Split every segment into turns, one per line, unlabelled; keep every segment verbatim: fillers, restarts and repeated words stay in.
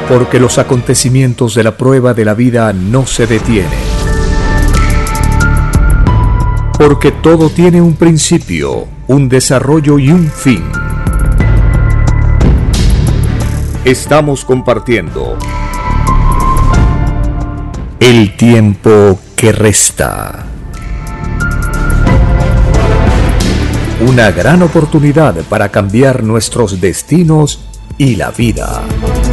Porque los acontecimientos de la prueba de la vida no se detienen. Porque todo tiene un principio, un desarrollo y un fin. Estamos compartiendo el tiempo que resta. Una gran oportunidad para cambiar nuestros destinos y la vida.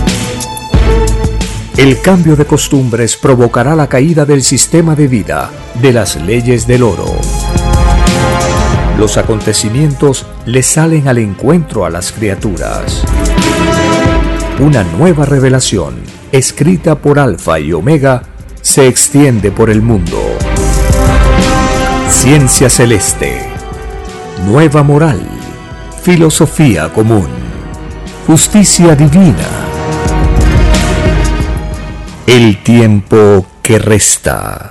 El cambio de costumbres provocará la caída del sistema de vida, de las leyes del oro. Los acontecimientos le salen al encuentro a las criaturas. Una nueva revelación, escrita por Alfa y Omega, se extiende por el mundo. Ciencia celeste, nueva moral, filosofía común, justicia divina. El tiempo que resta.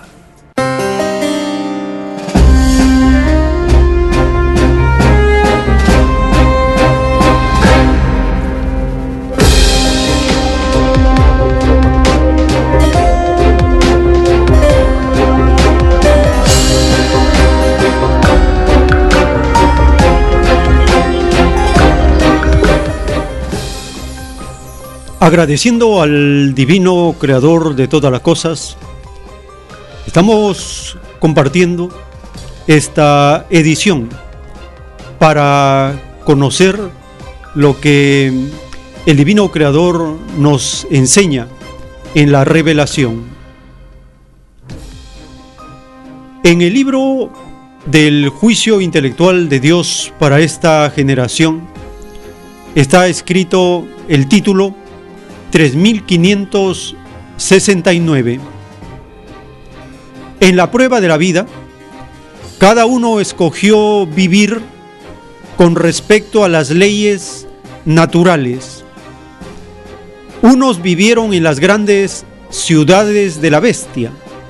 Agradeciendo al divino creador de todas las cosas, estamos compartiendo esta edición para conocer lo que el divino creador nos enseña en la revelación. En el libro del juicio intelectual de Dios para esta generación está escrito el título tres mil quinientos sesenta y nueve. En la prueba de la vida, cada uno escogió vivir con respecto a las leyes naturales. Unos vivieron en las grandes ciudades de la bestia.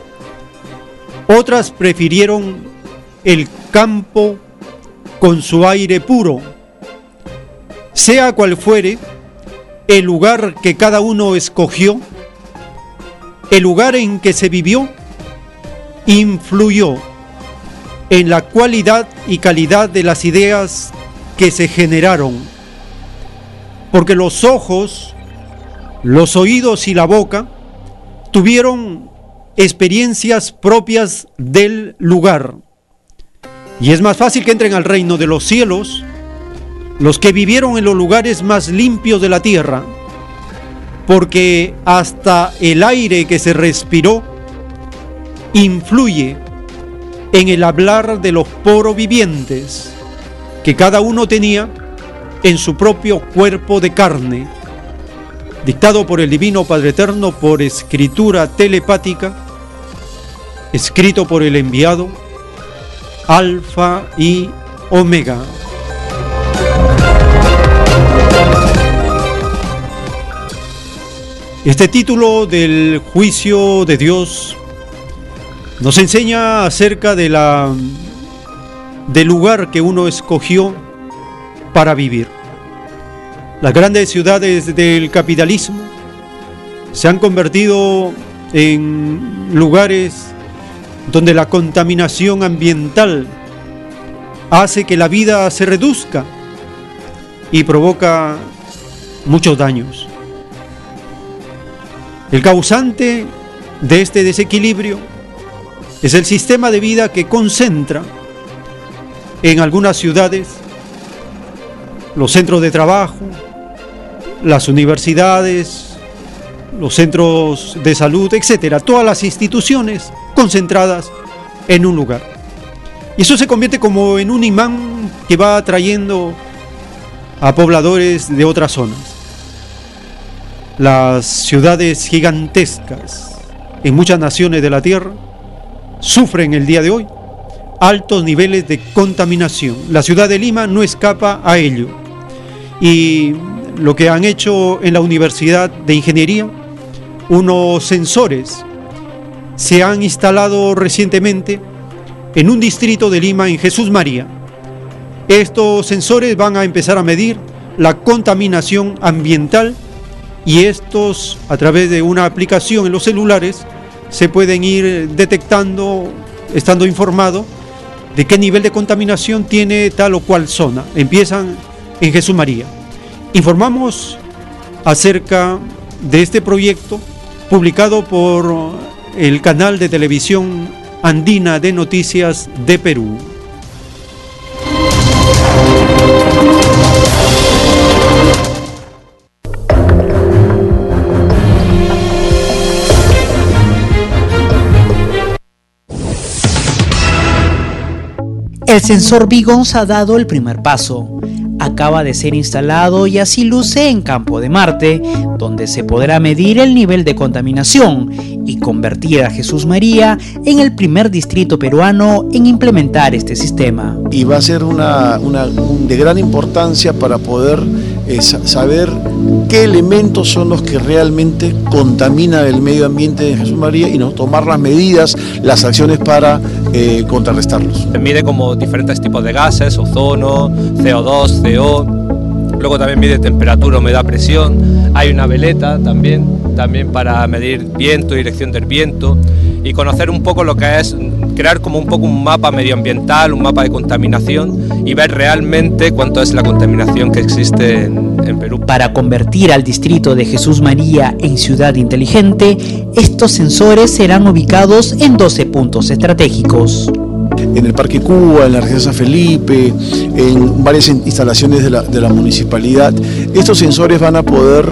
Otras prefirieron el campo con su aire puro. Sea cual fuere el lugar que cada uno escogió, el lugar en que se vivió, influyó en la cualidad y calidad de las ideas que se generaron. Porque los ojos, los oídos y la boca tuvieron experiencias propias del lugar. Y es más fácil que entren al reino de los cielos los que vivieron en los lugares más limpios de la tierra, porque hasta el aire que se respiró influye en el hablar de los poros vivientes que cada uno tenía en su propio cuerpo de carne, dictado por el Divino Padre Eterno por escritura telepática, escrito por el enviado Alfa y Omega. Este título del juicio de Dios nos enseña acerca de la, del lugar que uno escogió para vivir. Las grandes ciudades del capitalismo se han convertido en lugares donde la contaminación ambiental hace que la vida se reduzca y provoca muchos daños. El causante de este desequilibrio es el sistema de vida que concentra en algunas ciudades los centros de trabajo, las universidades, los centros de salud, etcétera, todas las instituciones concentradas en un lugar. Y eso se convierte como en un imán que va atrayendo a pobladores de otras zonas. Las ciudades gigantescas en muchas naciones de la tierra sufren el día de hoy altos niveles de contaminación. La ciudad de Lima no escapa a ello. Y lo que han hecho en la Universidad de Ingeniería, unos sensores se han instalado recientemente en un distrito de Lima, en Jesús María. Estos sensores van a empezar a medir la contaminación ambiental y estos, a través de una aplicación en los celulares, se pueden ir detectando, estando informado de qué nivel de contaminación tiene tal o cual zona. Empiezan en Jesús María. Informamos acerca de este proyecto publicado por el canal de televisión andina de noticias de Perú.
El sensor Vigons ha dado el primer paso. Acaba de ser instalado y así luce en Campo de Marte, donde se podrá medir el nivel de contaminación y convertir a Jesús María en el primer distrito peruano en implementar este sistema.
Y va a ser una, una de gran importancia para poder eh, saber qué elementos son los que realmente contaminan el medio ambiente de Jesús María y no tomar las medidas, las acciones para eh, contrarrestarlos.
Se mide como diferentes tipos de gases, ozono, C O dos, C O. Luego también mide temperatura, humedad, presión. Hay una veleta también, también para medir viento, dirección del viento y conocer un poco lo que es, crear como un poco un mapa medioambiental, un mapa de contaminación y ver realmente cuánto es la contaminación que existe en, en Perú.
Para convertir al distrito de Jesús María en ciudad inteligente, estos sensores serán ubicados en doce puntos estratégicos.
En el Parque Cuba, en la Región San Felipe, en varias instalaciones de la, de la municipalidad. Estos sensores van a poder,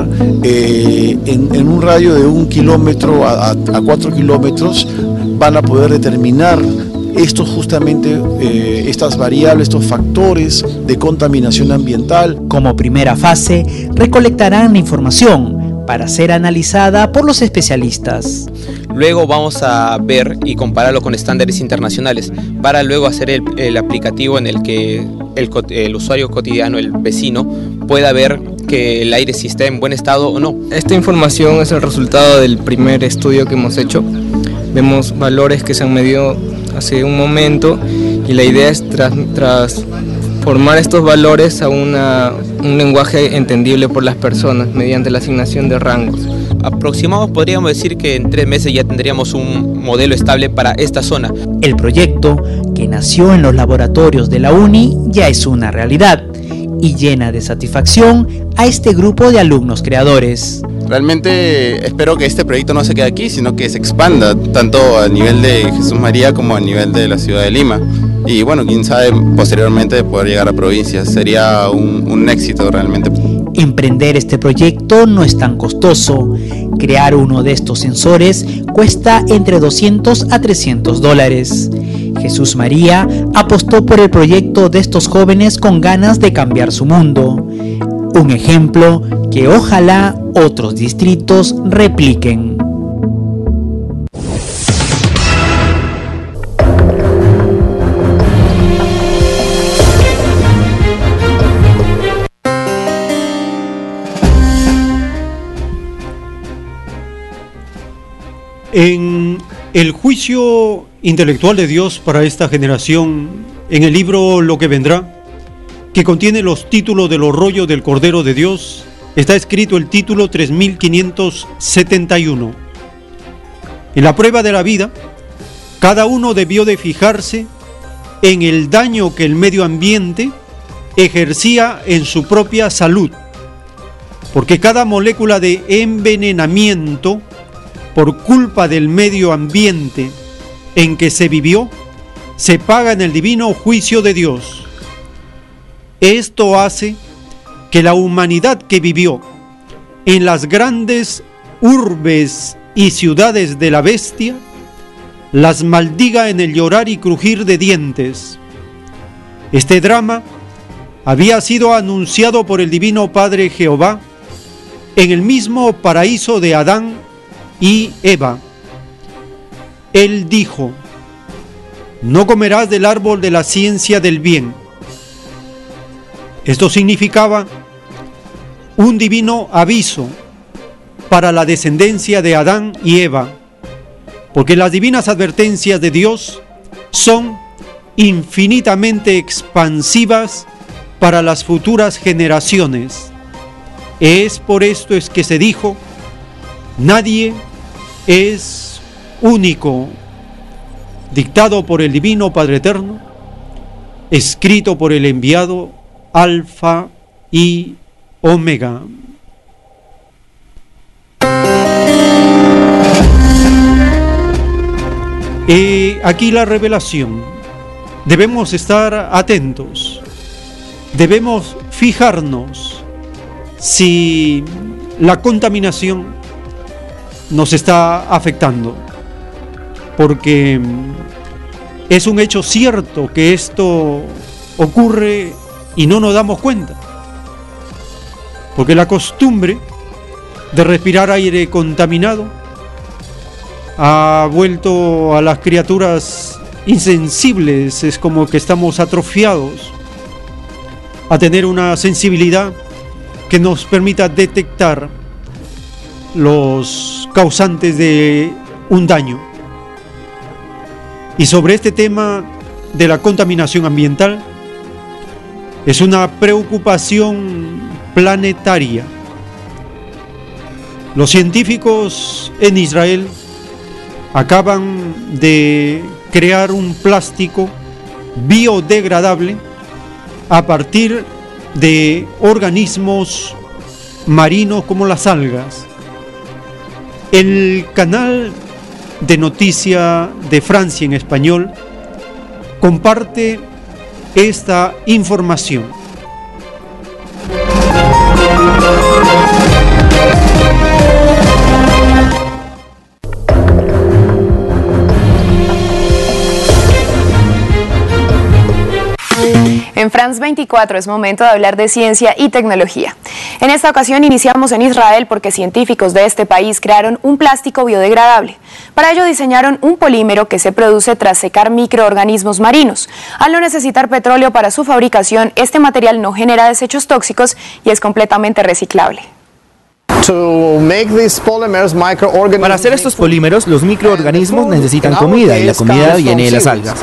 eh, en, en un radio de un kilómetro a, a, a cuatro kilómetros, van a poder determinar estos justamente, eh, estas variables, estos factores de contaminación ambiental.
Como primera fase, recolectarán la información para ser analizada por los especialistas.
Luego vamos a ver y compararlo con estándares internacionales para luego hacer el, el aplicativo en el que el, el usuario cotidiano, el vecino, pueda ver que el aire sí está en buen estado o no.
Esta información es el resultado del primer estudio que hemos hecho. Vemos valores que se han medido hace un momento y la idea es tras, transformar estos valores a una, un lenguaje entendible por las personas mediante la asignación de rangos.
Aproximados podríamos decir que en tres meses ya tendríamos un modelo estable para esta zona.
El proyecto, que nació en los laboratorios de la UNI, ya es una realidad y llena de satisfacción a este grupo de alumnos creadores.
Realmente espero que este proyecto no se quede aquí, sino que se expanda tanto a nivel de Jesús María como a nivel de la ciudad de Lima. Y bueno, quién sabe posteriormente de poder llegar a provincias. Sería un, un éxito realmente.
Emprender este proyecto no es tan costoso. Crear uno de estos sensores cuesta entre doscientos a trescientos dólares. Jesús María apostó por el proyecto de estos jóvenes con ganas de cambiar su mundo. Un ejemplo que ojalá otros distritos repliquen.
En el juicio intelectual de Dios para esta generación, en el libro Lo que vendrá, que contiene los títulos de los rollos del Cordero de Dios, está escrito el título tres mil quinientos setenta y uno. En la prueba de la vida, cada uno debió de fijarse en el daño que el medio ambiente ejercía en su propia salud, porque cada molécula de envenenamiento por culpa del medio ambiente en que se vivió, se paga en el divino juicio de Dios. Esto hace que la humanidad que vivió en las grandes urbes y ciudades de la bestia, las maldiga en el llorar y crujir de dientes. Este drama había sido anunciado por el Divino Padre Jehová en el mismo paraíso de Adán y Eva. Él dijo: no comerás del árbol de la ciencia del bien. Esto significaba un divino aviso para la descendencia de Adán y Eva, porque las divinas advertencias de Dios son infinitamente expansivas para las futuras generaciones. Es por esto es que se dijo, nadie es único, dictado por el Divino Padre Eterno, escrito por el enviado Alfa y Omega. Eh, aquí la revelación. Debemos estar atentos, debemos fijarnos si la contaminación nos está afectando, porque es un hecho cierto que esto ocurre y no nos damos cuenta, porque la costumbre de respirar aire contaminado ha vuelto a las criaturas insensibles. Es como que estamos atrofiados a tener una sensibilidad que nos permita detectar los causantes de un daño. Y sobre este tema de la contaminación ambiental, es una preocupación planetaria. Los científicos en Israel acaban de crear un plástico biodegradable a partir de organismos marinos como las algas. El canal de noticia de Francia en español comparte esta información.
En France veinticuatro es momento de hablar de ciencia y tecnología. En esta ocasión iniciamos en Israel porque científicos de este país crearon un plástico biodegradable. Para ello diseñaron un polímero que se produce tras secar microorganismos marinos. Al no necesitar petróleo para su fabricación, este material no genera desechos tóxicos y es completamente reciclable.
Para hacer estos polímeros, los microorganismos necesitan comida y la comida viene de las algas.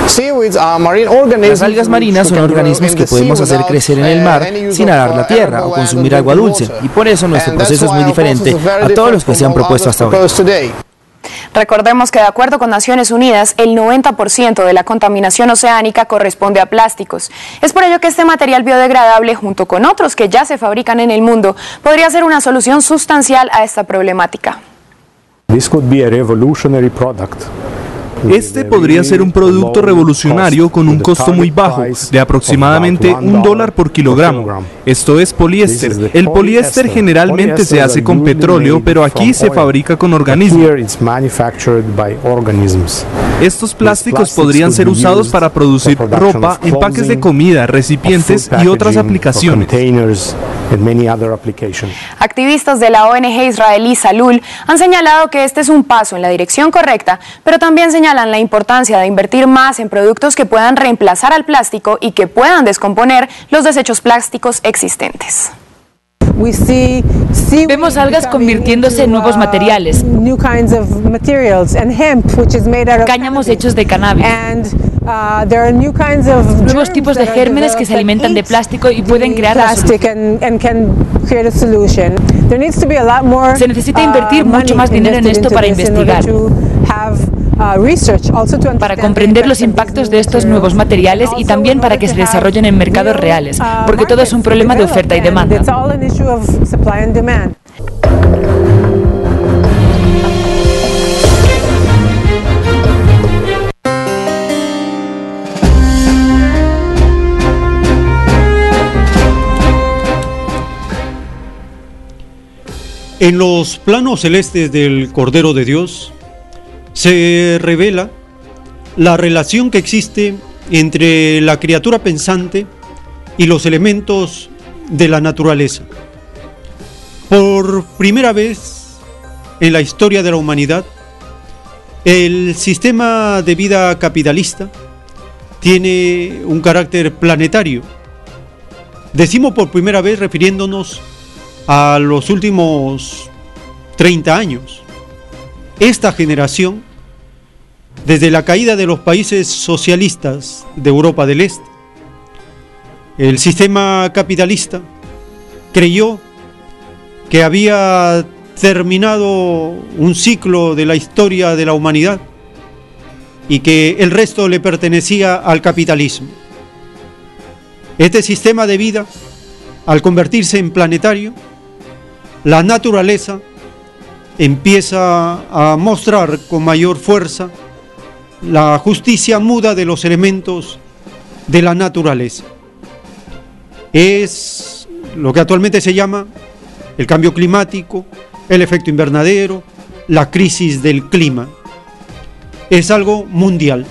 Las algas marinas son organismos que podemos hacer crecer en el mar sin arar la tierra o consumir agua dulce, y por eso nuestro proceso es muy diferente a todos los que se han propuesto hasta ahora.
Recordemos que de acuerdo con Naciones Unidas, el noventa por ciento de la contaminación oceánica corresponde a plásticos. Es por ello que este material biodegradable, junto con otros que ya se fabrican en el mundo, podría ser una solución sustancial a esta problemática.
This could be a revolutionary product.
Este podría ser un producto revolucionario con un costo muy bajo, de aproximadamente un dólar por kilogramo. Esto es poliéster. El poliéster generalmente se hace con petróleo, pero aquí se fabrica con organismos. Estos plásticos podrían ser usados para producir ropa, empaques de comida, recipientes y otras aplicaciones.
Activistas de la O N G israelí Salul han señalado que este es un paso en la dirección correcta, pero también señalan la importancia de invertir más en productos que puedan reemplazar al plástico y que puedan descomponer los desechos plásticos existentes.
Vemos algas convirtiéndose en nuevos materiales, cáñamos hechos de cannabis, nuevos tipos de gérmenes que se alimentan de plástico y pueden crear la solución. Se necesita invertir mucho más dinero en esto para investigar, para comprender los impactos de estos nuevos materiales y también para que se desarrollen en mercados reales, porque todo es un problema de oferta y demanda.
En los planos celestes del Cordero de Dios se revela la relación que existe entre la criatura pensante y los elementos de la naturaleza. Por primera vez en la historia de la humanidad, el sistema de vida capitalista tiene un carácter planetario. Decimos por primera vez refiriéndonos a los últimos treinta años. Esta generación, desde la caída de los países socialistas de Europa del Este, el sistema capitalista creyó que había terminado un ciclo de la historia de la humanidad y que el resto le pertenecía al capitalismo. Este sistema de vida, al convertirse en planetario, la naturaleza empieza a mostrar con mayor fuerza la justicia muda de los elementos de la naturaleza. Es lo que actualmente se llama el cambio climático, el efecto invernadero, la crisis del clima. Es algo mundial.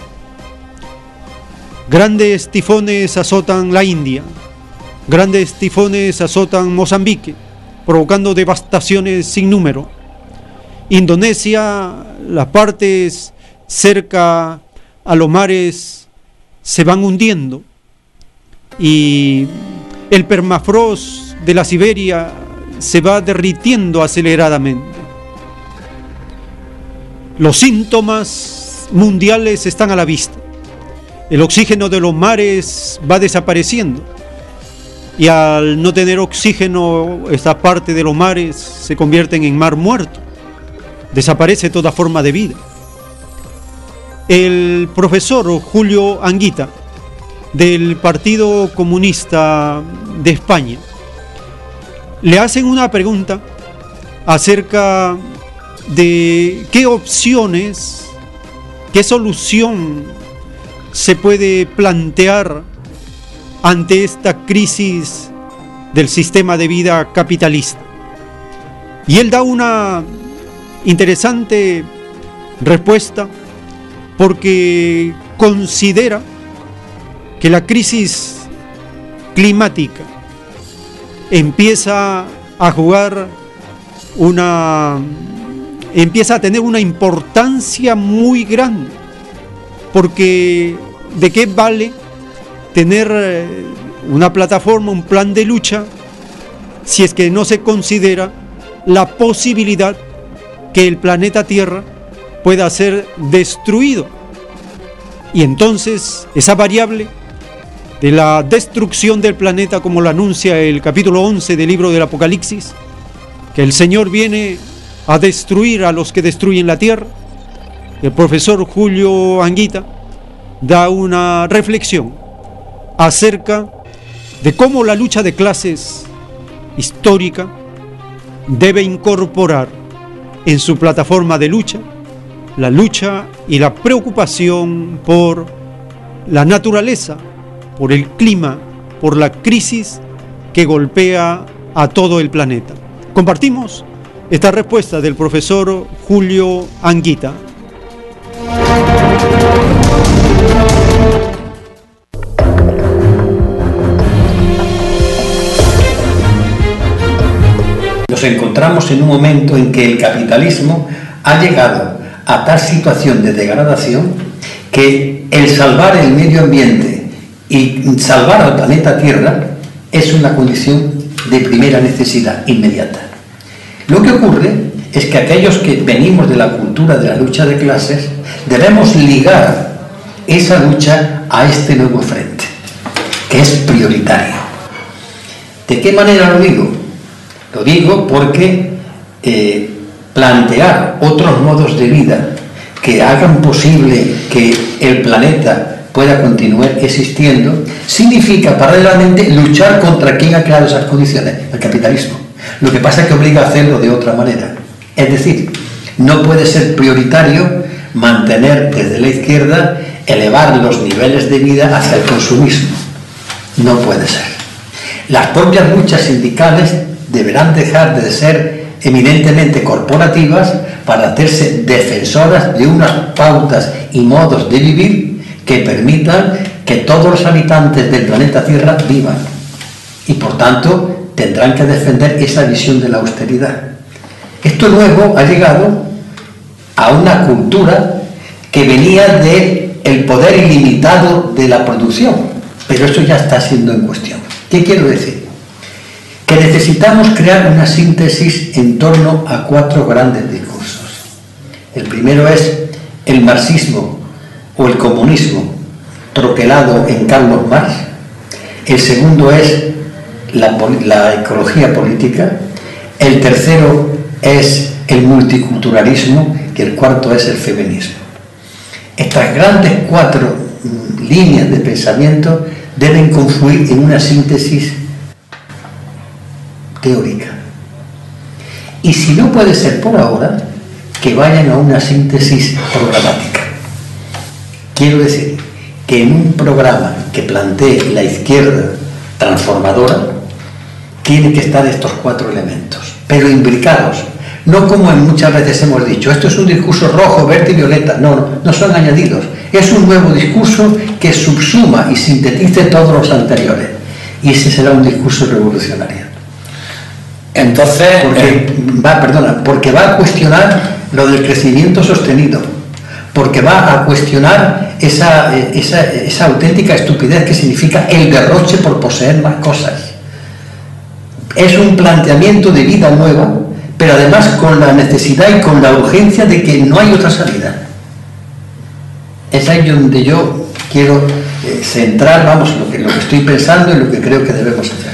Grandes tifones azotan la India, grandes tifones azotan Mozambique, provocando devastaciones sin número. Indonesia, las partes cerca a los mares se van hundiendo y el permafrost de la Siberia se va derritiendo aceleradamente. Los síntomas mundiales están a la vista. El oxígeno de los mares va desapareciendo y al no tener oxígeno, esta parte de los mares se convierten en mar muerto. Desaparece toda forma de vida. El profesor Julio Anguita, del Partido Comunista de España, le hacen una pregunta acerca de qué opciones, qué solución se puede plantear ante esta crisis del sistema de vida capitalista. Y él da una interesante respuesta porque considera que la crisis climática empieza a jugar una empieza a tener una importancia muy grande, porque ¿de qué vale tener una plataforma, un plan de lucha, si es que no se considera la posibilidad que el planeta Tierra pueda ser destruido? Y entonces esa variable de la destrucción del planeta, como lo anuncia el capítulo once del libro del Apocalipsis, que el Señor viene a destruir a los que destruyen la tierra, el profesor Julio Anguita da una reflexión acerca de cómo la lucha de clases histórica debe incorporar en su plataforma de lucha la lucha y la preocupación por la naturaleza, por el clima, por la crisis que golpea a todo el planeta. Compartimos esta respuesta del profesor Julio Anguita.
Nos encontramos en un momento en que el capitalismo ha llegado a tal situación de degradación que el salvar el medio ambiente y salvar al planeta Tierra es una condición de primera necesidad inmediata. Lo que ocurre es que aquellos que venimos de la cultura de la lucha de clases debemos ligar esa lucha a este nuevo frente, que es prioritario. ¿De qué manera lo digo? Lo digo porque eh, plantear otros modos de vida que hagan posible que el planeta pueda continuar existiendo significa paralelamente luchar contra quien ha creado esas condiciones, el capitalismo. Lo que pasa es que obliga a hacerlo de otra manera. Es decir, no puede ser prioritario mantener desde la izquierda, elevar los niveles de vida hacia el consumismo. No puede ser. Las propias luchas sindicales deberán dejar de ser eminentemente corporativas para hacerse defensoras de unas pautas y modos de vivir que permitan que todos los habitantes del planeta Tierra vivan. Y por tanto tendrán que defender esa visión de la austeridad. Esto nuevo ha llegado a una cultura que venía del poder ilimitado de la producción, pero esto ya está siendo en cuestión. ¿Qué quiero decir? Que necesitamos crear una síntesis en torno a cuatro grandes discursos. El primero es el marxismo o el comunismo troquelado en Carlos Marx. El segundo es la, la ecología política. el tercero es el multiculturalismo y el cuarto es el feminismo. Estas grandes cuatro líneas de pensamiento deben confluir en una síntesis teórica. Y si no puede ser por ahora, que vayan a una síntesis programática. Quiero decir que en un programa que plantee la izquierda transformadora, tiene que estar estos cuatro elementos, pero imbricados, no como muchas veces hemos dicho, esto es un discurso rojo, verde y violeta, no, no, no son añadidos, es un nuevo discurso que subsuma y sintetice todos los anteriores, y ese será un discurso revolucionario. Entonces, porque, eh, va, perdona, porque va a cuestionar lo del crecimiento sostenido, porque va a cuestionar esa, esa, esa auténtica estupidez que significa el derroche por poseer más cosas. Es un planteamiento de vida nueva, pero además con la necesidad y con la urgencia de que no hay otra salida. Es ahí donde yo quiero eh, centrar, vamos, lo que, lo que estoy pensando y lo que creo que debemos hacer.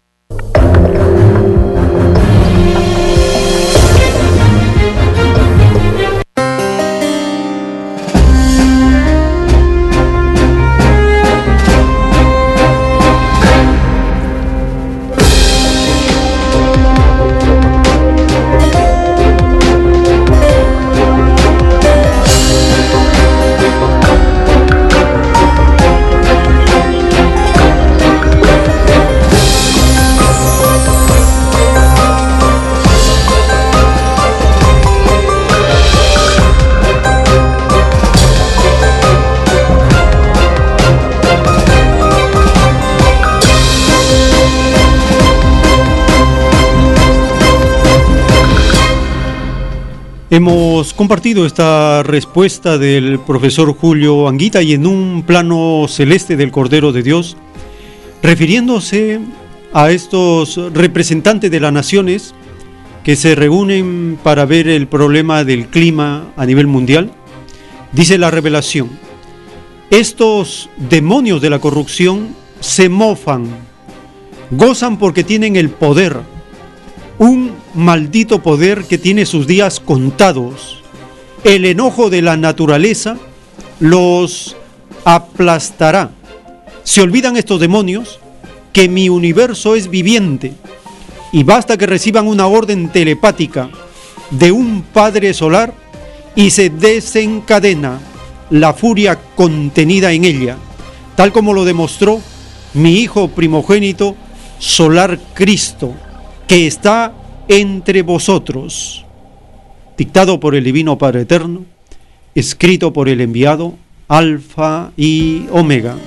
Hemos compartido esta respuesta del profesor Julio Anguita y en un plano celeste del Cordero de Dios, refiriéndose a estos representantes de las naciones que se reúnen para ver el problema del clima a nivel mundial, dice la revelación: estos demonios de la corrupción se mofan, gozan porque tienen el poder, un maldito poder que tiene sus días contados. El enojo de la naturaleza los aplastará. Se olvidan estos demonios que mi universo es viviente y basta que reciban una orden telepática de un Padre solar y se desencadena la furia contenida en ella, tal como lo demostró mi Hijo primogénito solar Cristo, que está entre vosotros, dictado por el Divino Padre Eterno, escrito por el enviado Alfa y Omega.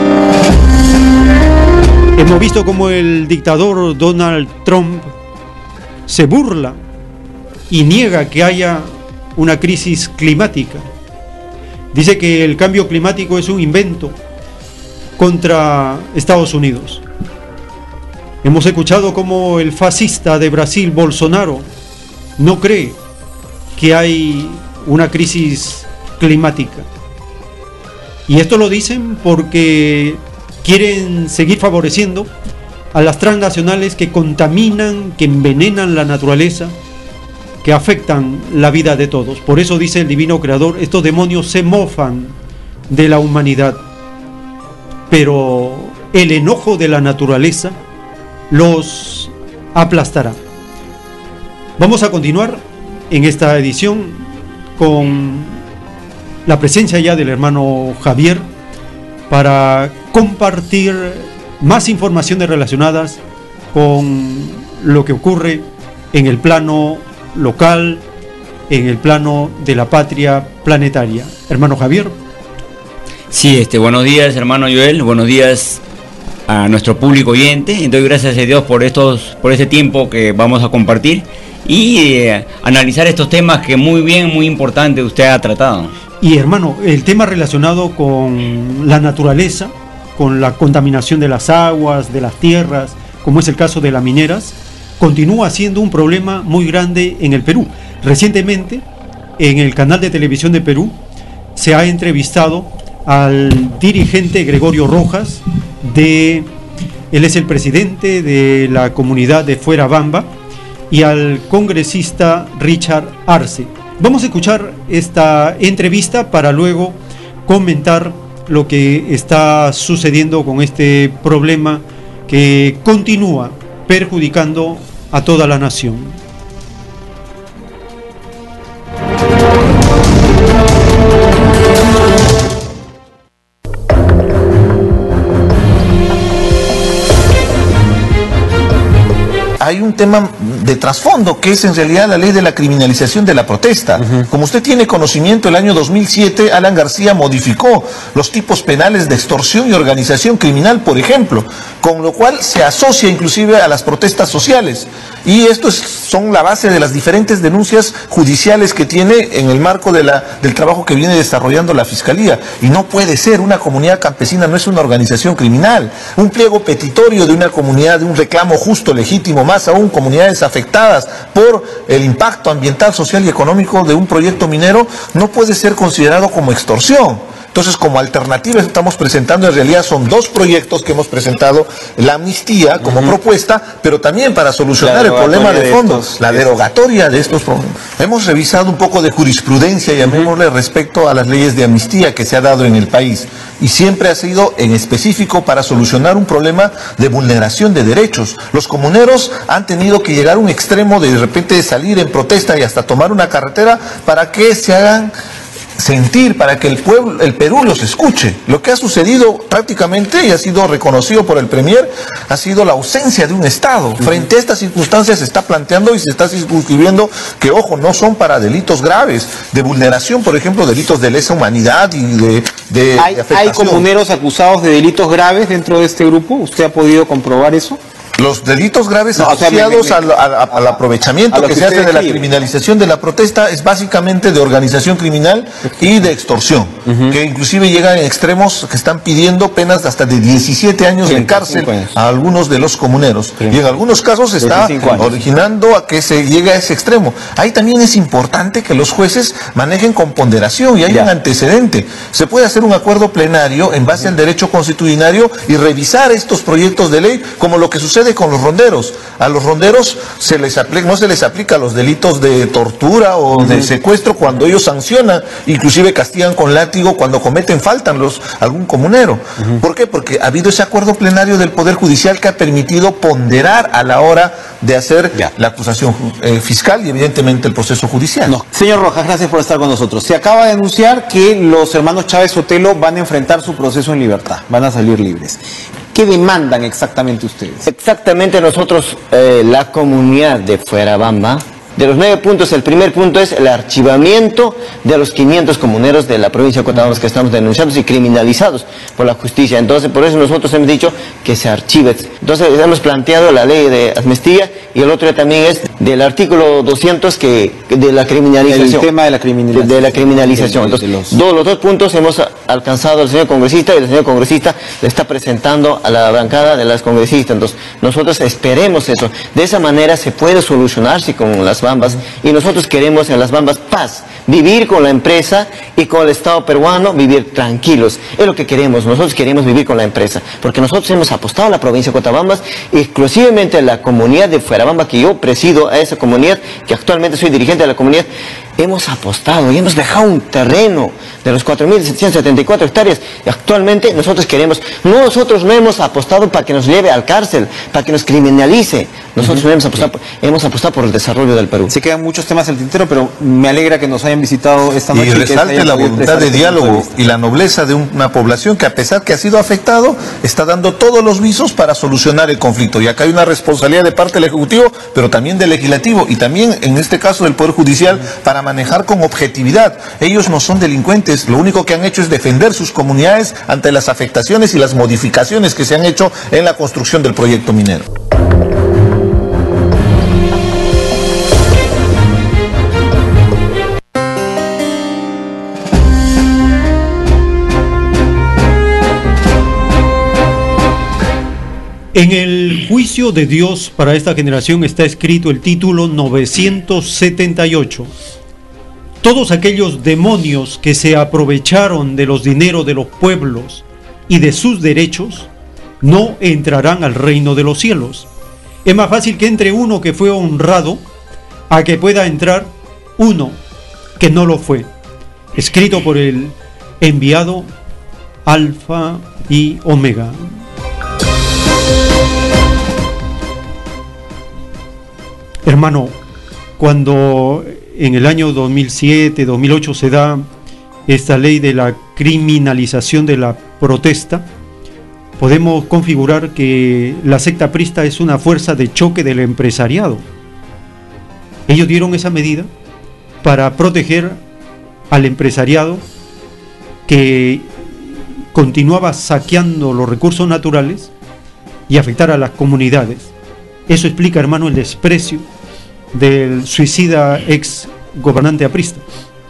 Hemos visto cómo el dictador Donald Trump se burla y niega que haya una crisis climática. Dice que el cambio climático es un invento contra Estados Unidos. Hemos escuchado cómo el fascista de Brasil, Bolsonaro, no cree que hay una crisis climática. Y esto lo dicen porque quieren seguir favoreciendo a las transnacionales que contaminan, que envenenan la naturaleza, que afectan la vida de todos. Por eso dice el Divino Creador, estos demonios se mofan de la humanidad, pero el enojo de la naturaleza los aplastará. Vamos a continuar en esta edición con la presencia ya del hermano Javier para compartir más informaciones relacionadas con lo que ocurre en el plano local, en el plano de la patria planetaria. Hermano Javier.
Sí, este, buenos días, hermano Joel, buenos días a nuestro público oyente. Doy gracias a Dios por estos, por este tiempo que vamos a compartir y eh, analizar estos temas que muy bien, muy importante usted ha tratado.
Y hermano, el tema relacionado con la naturaleza, con la contaminación de las aguas, de las tierras, como es el caso de las mineras, continúa siendo un problema muy grande en el Perú. Recientemente, en el canal de televisión de Perú, se ha entrevistado al dirigente Gregorio Rojas, de, él es el presidente de la comunidad de Fuerabamba, y al congresista Richard Arce. Vamos a escuchar esta entrevista para luego comentar lo que está sucediendo con este problema que continúa perjudicando a toda la nación.
Hay un tema de trasfondo que es en realidad la ley de la criminalización de la protesta. Uh-huh. Como usted tiene conocimiento, el año dos mil siete Alan García modificó los tipos penales de extorsión y organización criminal, por ejemplo, con lo cual se asocia inclusive a las protestas sociales. Y esto es, son la base de las diferentes denuncias judiciales que tiene en el marco de la, del trabajo que viene desarrollando la Fiscalía. Y no puede ser, una comunidad campesina no es una organización criminal. Un pliego petitorio de una comunidad, de un reclamo justo, legítimo, más aún comunidades afectadas por el impacto ambiental, social y económico de un proyecto minero, no puede ser considerado como extorsión. Entonces, como alternativa estamos presentando, en realidad son dos proyectos que hemos presentado, la amnistía como uh-huh. propuesta, pero también para solucionar el problema de fondo, de estos, la derogatoria de estos problemas. Hemos revisado un poco de jurisprudencia, llamémosle, uh-huh. respecto a las leyes de amnistía que se ha dado en el país, y siempre ha sido en específico para solucionar un problema de vulneración de derechos. Los comuneros han tenido que llegar a un extremo de de repente salir en protesta y hasta tomar una carretera para que se hagan sentir, para que el pueblo, el Perú los escuche. Lo que ha sucedido prácticamente, y ha sido reconocido por el Premier, ha sido la ausencia de un Estado. Uh-huh. Frente a estas circunstancias se está planteando y se está circunscribiendo que, ojo, no son para delitos graves, de vulneración, por ejemplo, delitos de lesa humanidad y de, de,
¿Hay,
de afectación.
¿Hay comuneros acusados de delitos graves dentro de este grupo? ¿Usted ha podido comprobar eso?
Los delitos graves no, asociados o sea, me, me, al, al, al aprovechamiento que, que se hace de la criminalización de la protesta es básicamente de organización criminal y de extorsión, uh-huh. que inclusive llegan en extremos que están pidiendo penas hasta de diecisiete años de cárcel a algunos de los comuneros. Sí. Y en algunos casos se está originando a que se llegue a ese extremo. Ahí también es importante que los jueces manejen con ponderación y haya un antecedente. Se puede hacer un acuerdo plenario en base uh-huh. al derecho constitucionario y revisar estos proyectos de ley como lo que sucede con los ronderos. A los ronderos se les aplica, no se les aplica los delitos de tortura o uh-huh. de secuestro cuando ellos sancionan, inclusive castigan con látigo cuando cometen falta los, algún comunero. Uh-huh. ¿Por qué? Porque ha habido ese acuerdo plenario del Poder Judicial que ha permitido ponderar a la hora de hacer ya. la acusación eh, fiscal y evidentemente el proceso judicial.
No. Señor Rojas, gracias por estar con nosotros. Se acaba de anunciar que los hermanos Chávez Sotelo van a enfrentar su proceso en libertad, van a salir libres. ¿Qué demandan exactamente ustedes?
Exactamente nosotros, eh, la comunidad de Fuerabamba, de los nueve puntos, el primer punto es el archivamiento de los quinientos comuneros de la provincia de Cotabambas que estamos denunciados y criminalizados por la justicia. Entonces, por eso nosotros hemos dicho que se archive. Entonces, hemos planteado la ley de amnistía y el otro también es del artículo doscientos que de la criminalización.
El tema de la criminalización.
De, de la criminalización. Entonces, los... Dos, los dos puntos hemos alcanzado al señor congresista y el señor congresista le está presentando a la bancada de las congresistas. Entonces, nosotros esperemos eso. De esa manera se puede solucionarse con las Bambas, y nosotros queremos en las Bambas paz, vivir con la empresa y con el Estado peruano, vivir tranquilos, es lo que queremos. Nosotros queremos vivir con la empresa, porque nosotros hemos apostado a la provincia de Cotabambas, exclusivamente a la comunidad de Fuerabamba, que yo presido a esa comunidad, que actualmente soy dirigente de la comunidad. Hemos apostado y hemos dejado un terreno de los cuatro mil setecientas setenta y cuatro hectáreas. Y actualmente nosotros queremos, nosotros no hemos apostado para que nos lleve al cárcel, para que nos criminalice. Nosotros uh-huh. no hemos apostado, por, hemos apostado por el desarrollo del Perú.
Se quedan muchos temas al tintero, pero me alegra que nos hayan visitado esta noche.
Y resalte la voluntad de diálogo y la nobleza de una población que, a pesar que ha sido afectado, está dando todos los visos para solucionar el conflicto. Y acá hay una responsabilidad de parte del Ejecutivo, pero también del Legislativo y también, en este caso, del Poder Judicial, para manejar con objetividad. Ellos no son delincuentes, lo único que han hecho es defender sus comunidades ante las afectaciones y las modificaciones que se han hecho en la construcción del proyecto minero.
En el juicio de Dios para esta generación está escrito el título novecientos setenta y ocho. Todos aquellos demonios que se aprovecharon de los dineros de los pueblos y de sus derechos no entrarán al reino de los cielos. Es más fácil que entre uno que fue honrado a que pueda entrar uno que no lo fue. Escrito por el enviado Alfa y Omega. Hermano, cuando en el año dos mil siete, dos mil ocho se da esta ley de la criminalización de la protesta, podemos configurar que la secta aprista es una fuerza de choque del empresariado. Ellos dieron esa medida para proteger al empresariado que continuaba saqueando los recursos naturales y afectar a las comunidades. Eso explica, hermano, el desprecio del suicida ex gobernante aprista.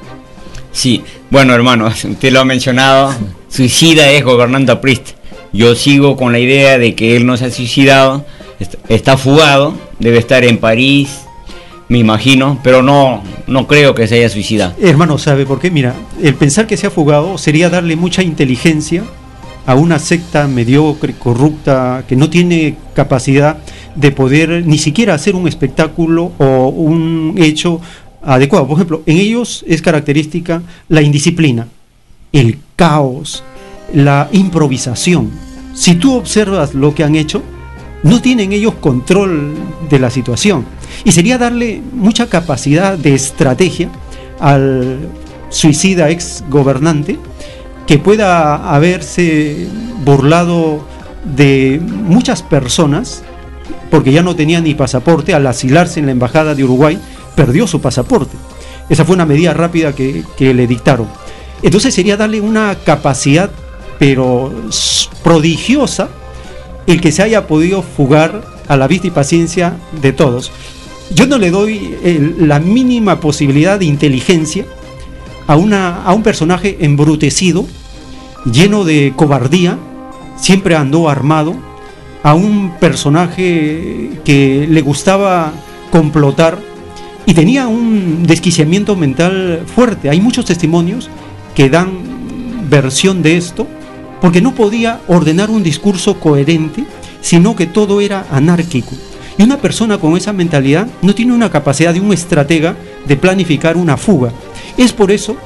Sí, bueno, hermano, usted lo ha mencionado, suicida es gobernante aprista. Yo sigo con la idea de que él no se ha suicidado, está fugado, debe estar en París, me imagino, pero no, no creo que se haya suicidado.
Hermano, ¿sabe por qué? Mira, el pensar que se ha fugado sería darle mucha inteligencia a una secta mediocre, corrupta, que no tiene capacidad de poder ni siquiera hacer un espectáculo o un hecho adecuado. Por ejemplo, en ellos es característica la indisciplina, el caos, la improvisación. Si tú observas lo que han hecho, no tienen ellos control de la situación. Y sería darle mucha capacidad de estrategia al suicida ex gobernante, que pueda haberse burlado de muchas personas, porque ya no tenía ni pasaporte. Al asilarse en la embajada de Uruguay, perdió su pasaporte. Esa fue una medida rápida que, que le dictaron. Entonces sería darle una capacidad, pero prodigiosa, el que se haya podido fugar a la vista y paciencia de todos. Yo no le doy el, la mínima posibilidad de inteligencia a, una, a un personaje embrutecido, lleno de cobardía, siempre andó armado, a un personaje que le gustaba complotar y tenía un desquiciamiento mental fuerte. Hay muchos testimonios que dan versión de esto, porque no podía ordenar un discurso coherente, sino que todo era anárquico. Y una persona con esa mentalidad no tiene una capacidad de un estratega de planificar una fuga. Es por eso,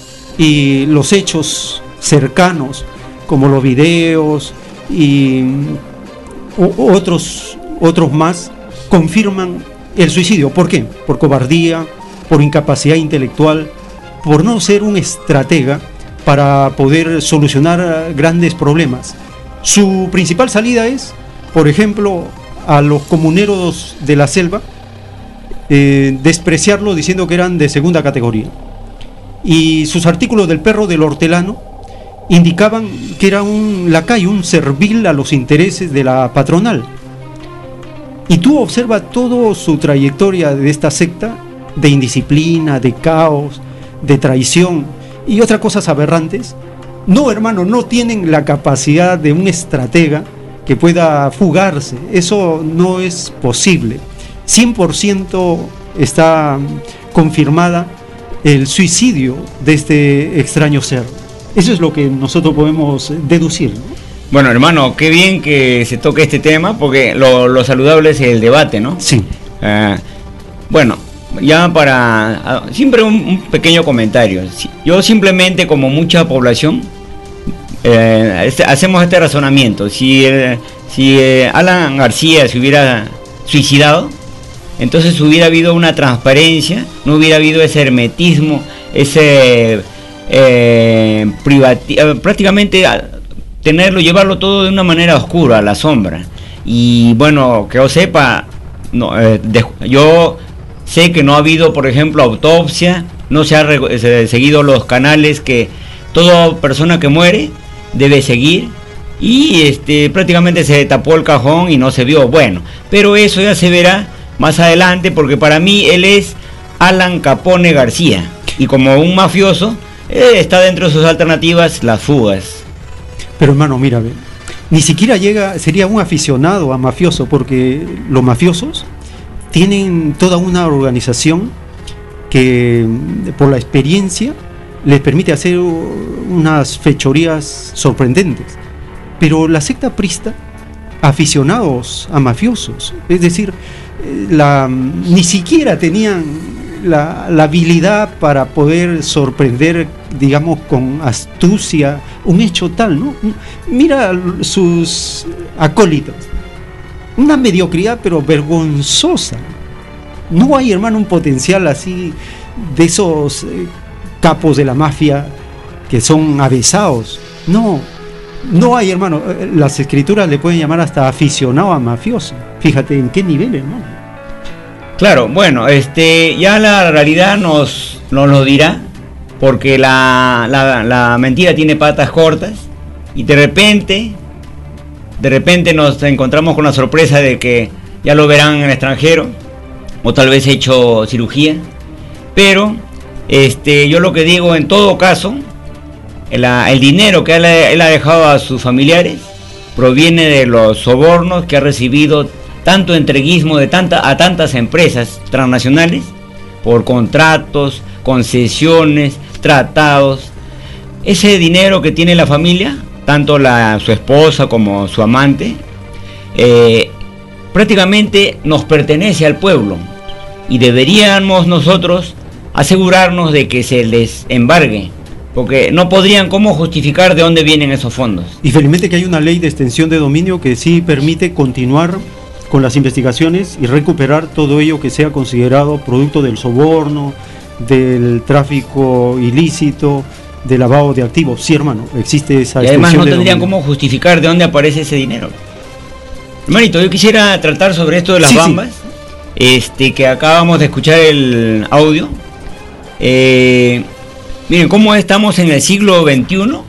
y los hechos cercanos, como los videos y o, otros, otros más, confirman el suicidio. ¿Por qué? Por cobardía, por incapacidad intelectual, por no ser un estratega para poder solucionar grandes problemas. Su principal salida es, por ejemplo, a los comuneros de la selva, eh, despreciarlo diciendo que eran de segunda categoría. Y sus artículos del perro del hortelano indicaban que era un lacayo, un servil a los intereses de la patronal. Y tú observas toda su trayectoria de esta secta, de indisciplina, de caos, de traición y otras cosas aberrantes. No, hermano, no tienen la capacidad de un estratega que pueda fugarse. Eso no es posible. cien por ciento está confirmada el suicidio de este extraño ser. Eso es lo que nosotros podemos deducir, ¿no?
Bueno, hermano, qué bien que se toque este tema, porque lo, lo saludable es el debate, ¿no?
Sí.
Uh, bueno, ya para... Uh, siempre un, un pequeño comentario. Yo simplemente, como mucha población, eh, este, hacemos este razonamiento. Si, eh, si eh, Alan García se hubiera suicidado, entonces hubiera habido una transparencia, no hubiera habido ese hermetismo, ese eh, privati- eh, prácticamente tenerlo, llevarlo todo de una manera oscura, a la sombra. Y bueno, que yo sepa, no, eh, de, yo sé que no ha habido, por ejemplo, autopsia, no se ha re- se, seguido los canales que toda persona que muere debe seguir, y este prácticamente se tapó el cajón y no se vio. Bueno, pero eso ya se verá más adelante, porque para mí él es Alan Capone García, y como un mafioso eh, está dentro de sus alternativas las fugas.
Pero hermano, mira, ni siquiera llega, sería un aficionado a mafioso, porque los mafiosos tienen toda una organización que por la experiencia les permite hacer unas fechorías sorprendentes. Pero la secta aprista aficionados a mafiosos. Es decir, la, ni siquiera tenían la, la habilidad para poder sorprender, digamos, con astucia un hecho tal, ¿no? Mira sus acólitos, una mediocridad pero vergonzosa. No hay, hermano, un potencial así de esos eh, capos de la mafia que son avesados. No, no hay, hermano. Las escrituras le pueden llamar hasta aficionado a mafioso. Fíjate en qué nivel, hermano.
Claro, bueno, este, ya la realidad nos, nos lo dirá, porque la, la, la mentira tiene patas cortas y de repente, de repente nos encontramos con la sorpresa de que ya lo verán en el extranjero o tal vez hecho cirugía, pero este, yo lo que digo en todo caso, el, el dinero que él, él ha dejado a sus familiares proviene de los sobornos que ha recibido, tanto entreguismo de tanta, a tantas empresas transnacionales por contratos, concesiones, tratados. Ese dinero que tiene la familia, tanto la, su esposa como su amante, eh, prácticamente nos pertenece al pueblo y deberíamos nosotros asegurarnos de que se les embargue, porque no podrían cómo justificar de dónde vienen esos fondos.
Y felizmente que hay una ley de extensión de dominio que sí permite continuar con las investigaciones y recuperar todo ello que sea considerado producto del soborno, del tráfico ilícito, del lavado de activos. Sí, hermano, existe esa extensión.
Y además no
de
tendrían
dominio.
cómo justificar de dónde aparece ese dinero. Hermanito, yo quisiera tratar sobre esto de las
sí,
bambas, sí. Este, que acabamos de escuchar el audio. Eh, miren cómo estamos en el siglo veintiuno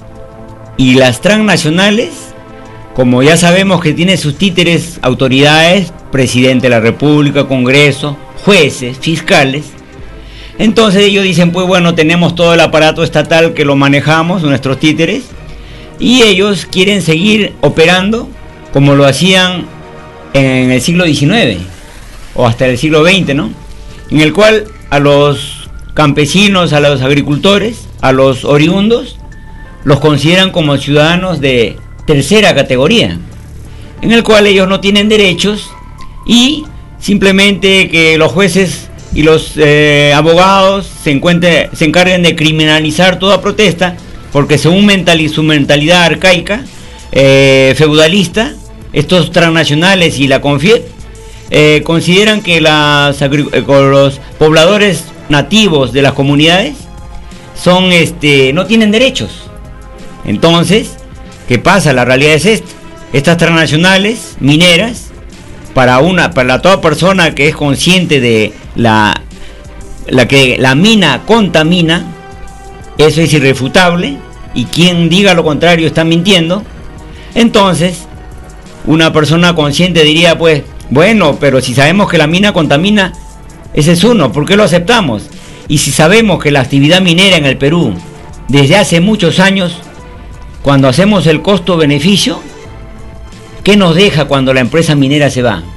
y las transnacionales, como ya sabemos que tiene sus títeres autoridades, presidente de la República, Congreso, jueces, fiscales. Entonces ellos dicen, pues bueno, tenemos todo el aparato estatal que lo manejamos, nuestros títeres, y ellos quieren seguir operando como lo hacían en el siglo diecinueve o hasta el siglo veinte, ¿no? En el cual a los campesinos, a los agricultores, a los oriundos, los consideran como ciudadanos de tercera categoría, en el cual ellos no tienen derechos y simplemente que los jueces y los eh, abogados se, encuentren, se encarguen de criminalizar toda protesta, porque según mental, su mentalidad arcaica, eh, feudalista, estos transnacionales y la CONFIEP eh, consideran que las, eh, los pobladores nativos de las comunidades son, este, no tienen derechos. Entonces, ¿qué pasa? La realidad es esta: estas transnacionales mineras, para una, para toda persona que es consciente de la, la que la mina contamina, eso es irrefutable, y quien diga lo contrario está mintiendo. Entonces, una persona consciente diría, pues, bueno, pero si sabemos que la mina contamina, ese es uno, ¿por qué lo aceptamos? Y si sabemos que la actividad minera en el Perú, desde hace muchos años, cuando hacemos el costo-beneficio, ¿qué nos deja cuando la empresa minera se va?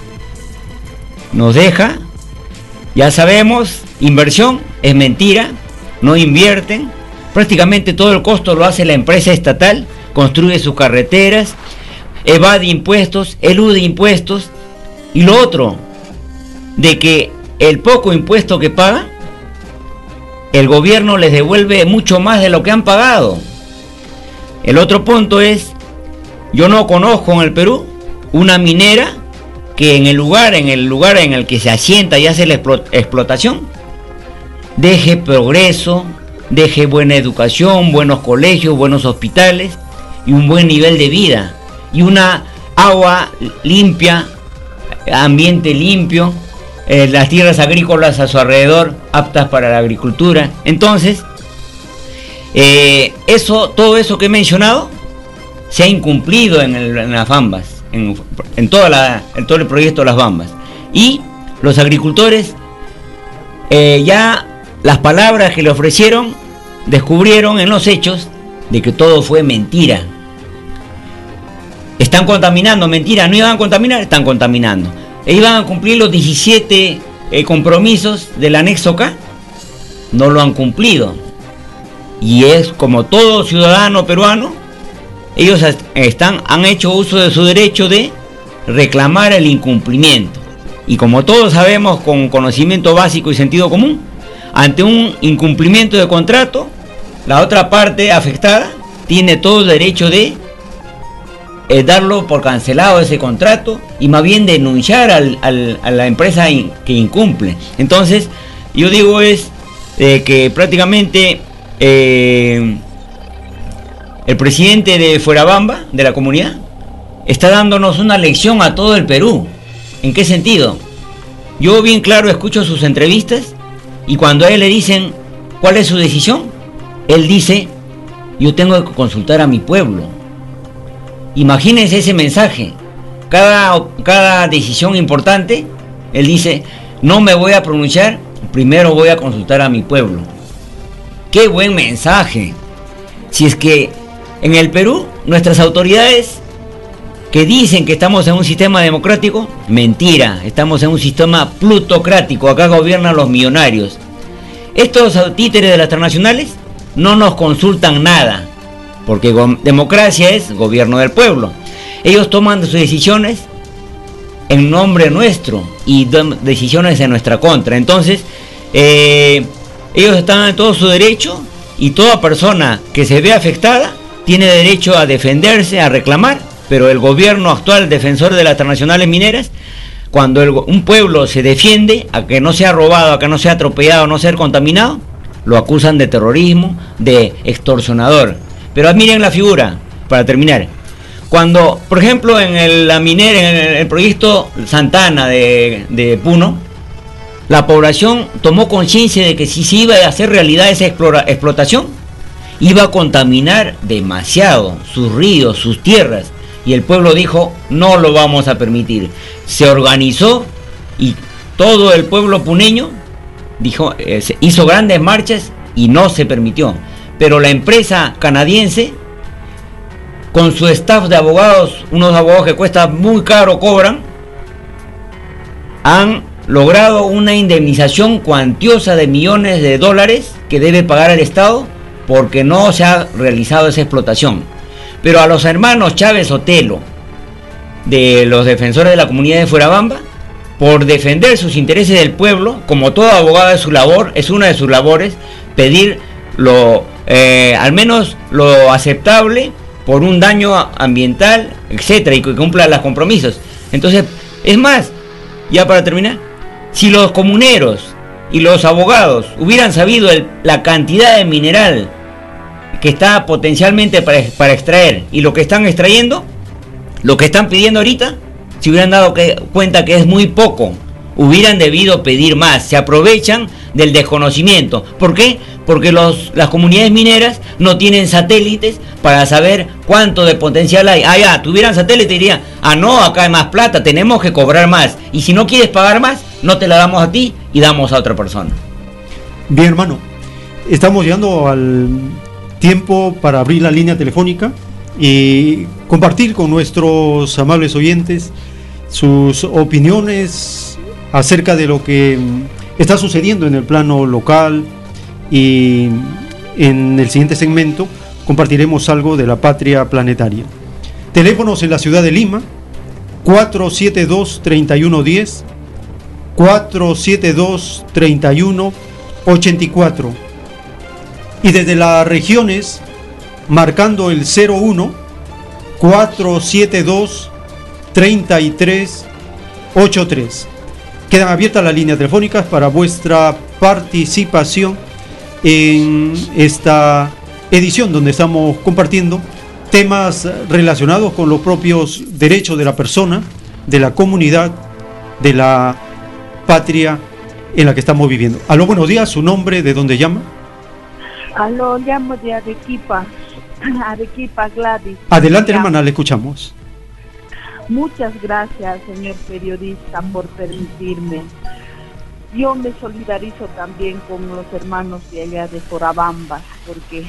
Nos deja, ya sabemos, inversión, es mentira, no invierten, prácticamente todo el costo lo hace la empresa estatal, construye sus carreteras, evade impuestos, elude impuestos, y lo otro, de que el poco impuesto que pagan, el gobierno les devuelve mucho más de lo que han pagado. El otro punto es, yo no conozco en el Perú una minera que en el lugar, en el lugar en el que se asienta y hace la explotación, deje progreso, deje buena educación, buenos colegios, buenos hospitales y un buen nivel de vida y una agua limpia, ambiente limpio, eh, las tierras agrícolas a su alrededor aptas para la agricultura. Entonces, eh, eso, todo eso que he mencionado se ha incumplido en, el, en las bambas, en, en, toda la, en todo el proyecto de las bambas. Y los agricultores, eh, ya las palabras que le ofrecieron, descubrieron en los hechos de que todo fue mentira. Están contaminando, mentira, no iban a contaminar, están contaminando. E iban a cumplir los diecisiete eh, compromisos del anexo K, no lo han cumplido. Y es como todo ciudadano peruano, ellos están, han hecho uso de su derecho de reclamar el incumplimiento. Y como todos sabemos, con conocimiento básico y sentido común, ante un incumplimiento de contrato, la otra parte afectada tiene todo el derecho de eh, darlo por cancelado ese contrato y más bien denunciar al, al, a la empresa in, que incumple. Entonces, yo digo es eh, que prácticamente eh, el presidente de Fuerabamba, de la comunidad, está dándonos una lección a todo el Perú. ¿En qué sentido? Yo bien claro escucho sus entrevistas y cuando a él le dicen ¿cuál es su decisión? Él dice, yo tengo que consultar a mi pueblo. Imagínense ese mensaje. Cada, cada decisión importante, él dice, no me voy a pronunciar, primero voy a consultar a mi pueblo. ¡Qué buen mensaje! Si es que en el Perú, nuestras autoridades que dicen que estamos en un sistema democrático, mentira, estamos en un sistema plutocrático, acá gobiernan los millonarios. Estos títeres de las transnacionales no nos consultan nada, porque democracia es gobierno del pueblo. Ellos toman sus decisiones en nombre nuestro y decisiones en nuestra contra. Entonces, eh, ellos están en todo su derecho y toda persona que se ve afectada tiene derecho a defenderse, a reclamar, pero el gobierno actual, defensor de las transnacionales mineras, cuando el, un pueblo se defiende a que no sea robado, a que no sea atropellado, a no ser contaminado, lo acusan de terrorismo, de extorsionador. Pero miren la figura, para terminar. Cuando, por ejemplo, en el, la minera, en el, el proyecto Santana de, de Puno, la población tomó conciencia de que si se iba a hacer realidad esa explora, explotación, iba a contaminar demasiado sus ríos, sus tierras. Y el pueblo dijo, no lo vamos a permitir. Se organizó y todo el pueblo puneño dijo, eh, hizo grandes marchas y no se permitió. Pero la empresa canadiense, con su staff de abogados, unos abogados que cuestan muy caro, cobran, han logrado una indemnización cuantiosa de millones de dólares que debe pagar el Estado porque no se ha realizado esa explotación. Pero a los hermanos Chávez Sotelo, de los defensores de la comunidad de Fuerabamba, por defender sus intereses del pueblo, como todo abogado es su labor, es una de sus labores, pedir lo, eh, al menos lo aceptable por un daño ambiental, etcétera, y que cumpla los compromisos. Entonces, es más, ya para terminar, si los comuneros y los abogados hubieran sabido el, la cantidad de mineral que está potencialmente para, para extraer y lo que están extrayendo, lo que están pidiendo ahorita, si hubieran dado que, cuenta que es muy poco, hubieran debido pedir más. Se aprovechan del desconocimiento. ¿Por qué? Porque los, las comunidades mineras no tienen satélites para saber cuánto de potencial hay. Ah, ya, tuvieran satélite dirían, ah, no, acá hay más plata, tenemos que cobrar más. Y si no quieres pagar más, no te la damos a ti y damos a otra persona.
Bien, hermano, estamos llegando al tiempo para abrir la línea telefónica y compartir con nuestros amables oyentes sus opiniones acerca de lo que está sucediendo en el plano local, y en el siguiente segmento compartiremos algo de la patria planetaria. Teléfonos en la ciudad de Lima: cuatro siete dos, tres uno uno cero, cuatro siete dos, tres uno ocho cuatro, y desde las regiones marcando el cero uno, cuatro siete dos, tres tres ocho tres. Quedan abiertas las líneas telefónicas para vuestra participación en esta edición donde estamos compartiendo temas relacionados con los propios derechos de la persona, de la comunidad, de la patria en la que estamos viviendo. Aló, buenos días, ¿su nombre? ¿De dónde llama?
Aló, llamo de Arequipa, Arequipa, Gladys.
Adelante, hermana, le escuchamos.
Muchas gracias, señor periodista, por permitirme. Yo me solidarizo también con los hermanos de allá de Fuerabamba, porque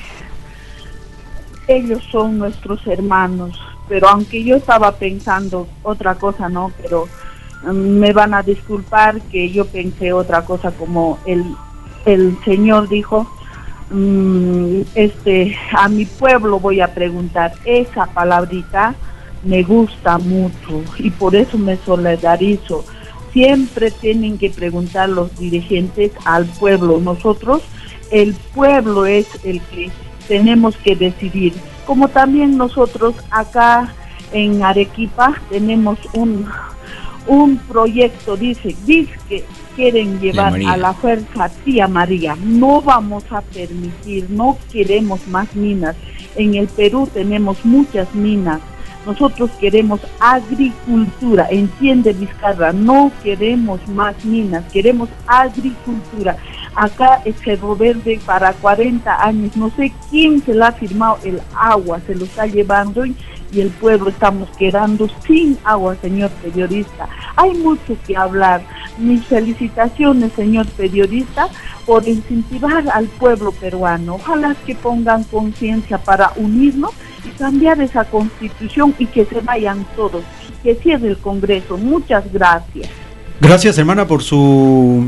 ellos son nuestros hermanos. Pero aunque yo estaba pensando otra cosa, no, pero um, me van a disculpar que yo pensé otra cosa, como el, el señor dijo, mm, este, a mi pueblo voy a preguntar, esa palabrita me gusta mucho y por eso me solidarizo. Siempre tienen que preguntar los dirigentes al pueblo. Nosotros, el pueblo es el que tenemos que decidir. Como también nosotros acá en Arequipa tenemos un, un proyecto, dice, dice que quieren llevar a la fuerza Tía María. No vamos a permitir, no queremos más minas. En el Perú tenemos muchas minas. Nosotros queremos agricultura, entiende Vizcarra, no queremos más minas, queremos agricultura. Acá es Cerro Verde para cuarenta años, no sé quién se la ha firmado el agua, se lo está llevando y, y el pueblo estamos quedando sin agua, señor periodista. Hay mucho que hablar. Mis felicitaciones, señor periodista, por incentivar al pueblo peruano. Ojalá que pongan conciencia para unirnos y cambiar esa constitución y que se vayan todos, que cierre el Congreso. Muchas gracias.
Gracias, hermana, por su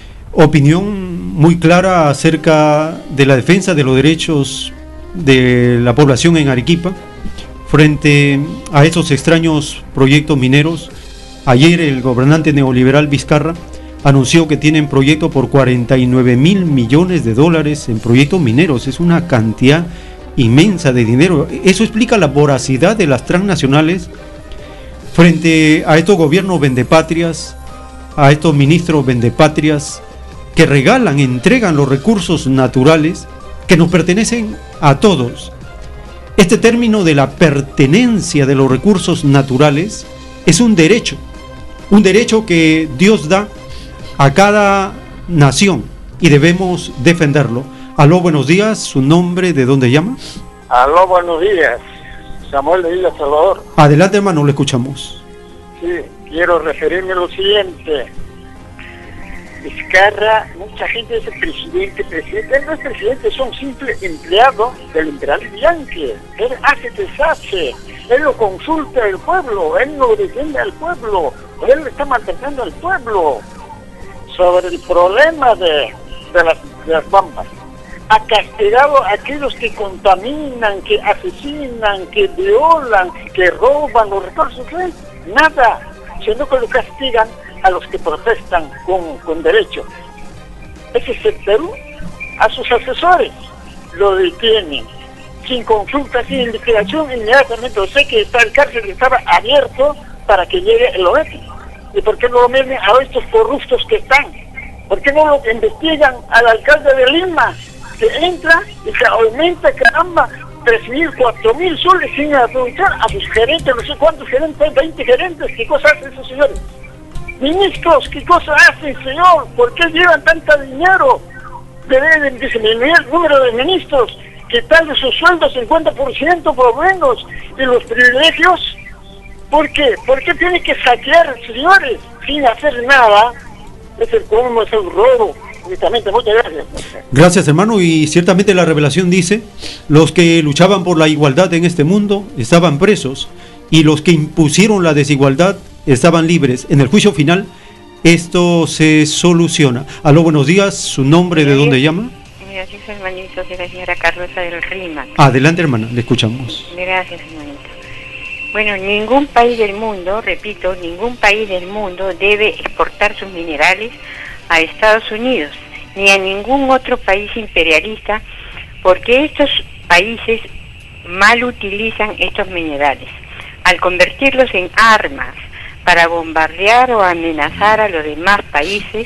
opinión muy clara acerca de la defensa de los derechos de la población en Arequipa frente a esos extraños proyectos mineros. Ayer el gobernante neoliberal Vizcarra anunció que tienen proyectos por cuarenta y nueve mil millones de dólares en proyectos mineros. Es una cantidad inmensa de dinero. Eso explica la voracidad de las transnacionales frente a estos gobiernos vendepatrias, a estos ministros vendepatrias que regalan, entregan los recursos naturales que nos pertenecen a todos. Este término de la pertenencia de los recursos naturales es un derecho, un derecho que Dios da a cada nación y debemos defenderlo. Aló, buenos días, ¿su nombre, de dónde llama?
Aló, buenos días, Samuel de Villa Salvador.
Adelante, hermano, le escuchamos.
Sí, quiero referirme a lo siguiente. Vizcarra, mucha gente dice presidente, presidente, él no es presidente, es un simple empleado del imperial Yankee. Él hace deshace, él lo consulta al pueblo, él lo defiende al pueblo, él está maltratando al pueblo sobre el problema de, de, las, de las bambas. Ha castigado a aquellos que contaminan, que asesinan, que violan, que roban los recursos. ¿Eh? Nada, sino que lo castigan a los que protestan con, con derecho. Ese es el Perú. A sus asesores lo detienen sin consulta, sin investigación, inmediatamente. Sé que está el cárcel estaba abierto para que llegue el oeste. ¿Y por qué no lo miren a estos corruptos que están? ¿Por qué no lo investigan al alcalde de Lima, que entra y se aumenta, caramba, tres mil, cuatro mil soles sin aprovechar a sus gerentes, no sé cuántos gerentes, veinte gerentes? ¿Qué cosa hacen esos señores? Ministros, ¿qué cosa hacen, señor? ¿Por qué llevan tanto dinero? Deben disminuir el número de ministros, quitarle sus sueldos cincuenta por ciento por lo menos, y los privilegios. ¿Por qué? ¿Por qué tienen que saquear, señores, sin hacer nada? Es el colmo, es el robo. Justamente, muchas gracias.
Gracias, hermano, y ciertamente la revelación dice: los que luchaban por la igualdad en este mundo estaban presos, y los que impusieron la desigualdad estaban libres. En el juicio final esto se soluciona. Aló, buenos días, ¿su nombre, de dónde llama?
Gracias, hermanito, soy la señora Carlosa del Rima.
Adelante, hermana, le escuchamos.
Gracias, hermanito. Bueno, ningún país del mundo, repito, ningún país del mundo debe exportar sus minerales a Estados Unidos, ni a ningún otro país imperialista, porque estos países mal utilizan estos minerales al convertirlos en armas para bombardear o amenazar a los demás países,